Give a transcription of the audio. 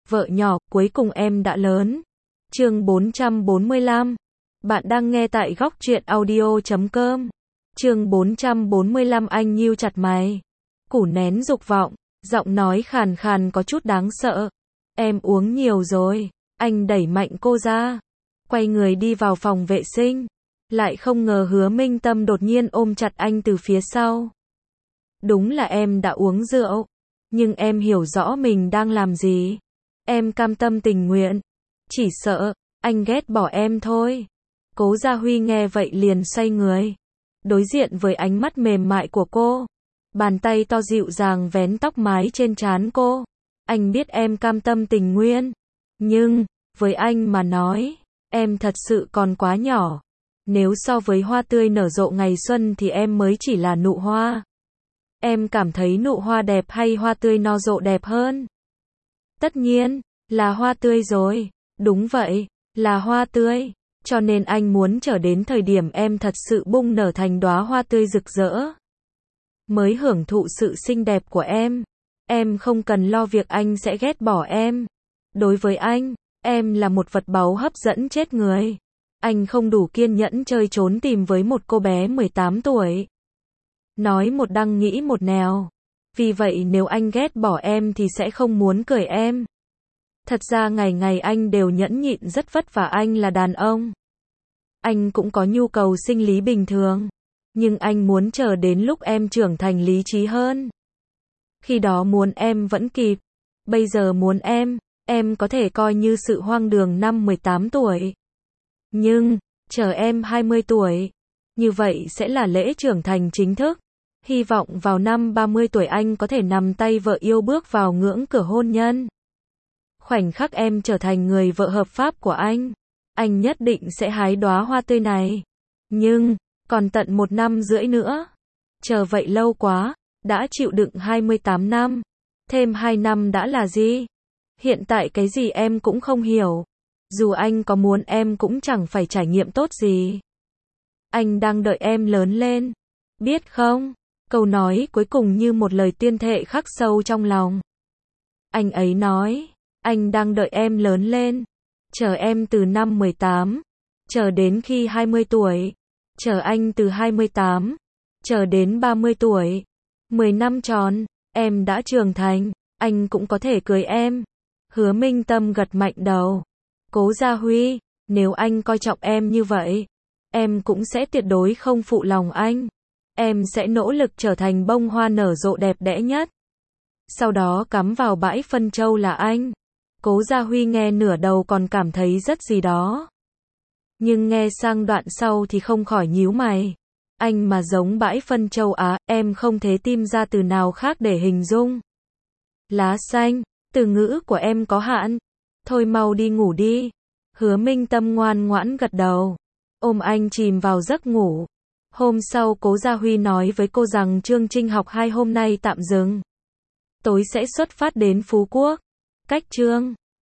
Vợ nhỏ, cuối cùng em đã lớn. Chương 445. Bạn đang nghe tại góc truyện audio.com. Chương 445. Anh nhíu chặt mày, củ nén dục vọng, giọng nói khàn khàn có chút đáng sợ. Em uống nhiều rồi. Anh đẩy mạnh cô ra, quay người đi vào phòng vệ sinh. Lại không ngờ Hứa Minh Tâm đột nhiên ôm chặt anh từ phía sau. Đúng là em đã uống rượu, nhưng em hiểu rõ mình đang làm gì. Em cam tâm tình nguyện. Chỉ sợ anh ghét bỏ em thôi. Cố Gia Huy nghe vậy liền xoay người, đối diện với ánh mắt mềm mại của cô. Bàn tay to dịu dàng vén tóc mái trên trán cô. Anh biết em cam tâm tình nguyện, nhưng với anh mà nói, em thật sự còn quá nhỏ. Nếu so với hoa tươi nở rộ ngày xuân thì em mới chỉ là nụ hoa. Em cảm thấy nụ hoa đẹp hay hoa tươi nở rộ đẹp hơn? Tất nhiên là hoa tươi rồi. Đúng vậy, là hoa tươi. Cho nên anh muốn chờ đến thời điểm em thật sự bung nở thành đóa hoa tươi rực rỡ, mới hưởng thụ sự xinh đẹp của em. Em không cần lo việc anh sẽ ghét bỏ em. Đối với anh, em là một vật báu hấp dẫn chết người. Anh không đủ kiên nhẫn chơi trốn tìm với một cô bé 18 tuổi. Nói một đằng nghĩ một nẻo. Vì vậy nếu anh ghét bỏ em thì sẽ không muốn cưới em. Thật ra ngày ngày anh đều nhẫn nhịn rất vất vả, anh là đàn ông. Anh cũng có nhu cầu sinh lý bình thường. Nhưng anh muốn chờ đến lúc em trưởng thành lý trí hơn. Khi đó muốn em vẫn kịp. Bây giờ muốn em có thể coi như sự hoang đường năm 18 tuổi. Nhưng, chờ em 20 tuổi. Như vậy sẽ là lễ trưởng thành chính thức. Hy vọng vào năm 30 tuổi anh có thể nắm tay vợ yêu bước vào ngưỡng cửa hôn nhân. Khoảnh khắc em trở thành người vợ hợp pháp của anh nhất định sẽ hái đóa hoa tươi này. Nhưng, còn tận 1 năm rưỡi nữa. Chờ vậy lâu quá, đã chịu đựng 28 năm. Thêm 2 năm đã là gì? Hiện tại cái gì em cũng không hiểu. Dù anh có muốn em cũng chẳng phải trải nghiệm tốt gì. Anh đang đợi em lớn lên. Biết không? Câu nói cuối cùng như một lời tuyên thệ khắc sâu trong lòng. Anh ấy nói, anh đang đợi em lớn lên. Chờ em từ năm 18. Chờ đến khi 20 tuổi. Chờ anh từ 28. Chờ đến 30 tuổi. 10 năm tròn, em đã trưởng thành. Anh cũng có thể cưới em. Hứa Minh Tâm gật mạnh đầu. Cố Gia Huy, nếu anh coi trọng em như vậy, em cũng sẽ tuyệt đối không phụ lòng anh. Em sẽ nỗ lực trở thành bông hoa nở rộ đẹp đẽ nhất. Sau đó cắm vào bãi phân châu là anh. Cố Gia Huy nghe nửa đầu còn cảm thấy rất gì đó. Nhưng nghe sang đoạn sau thì không khỏi nhíu mày. Anh mà giống bãi phân châu á, em không thể tìm ra từ nào khác để hình dung. Lá xanh, từ ngữ của em có hạn. Thôi mau đi ngủ đi. Hứa Minh Tâm ngoan ngoãn gật đầu, ôm anh chìm vào giấc ngủ. Hôm sau Cố Gia Huy nói với cô rằng chương trình học 2 hôm nay tạm dừng. Tối sẽ xuất phát đến Phú Quốc. Cách chương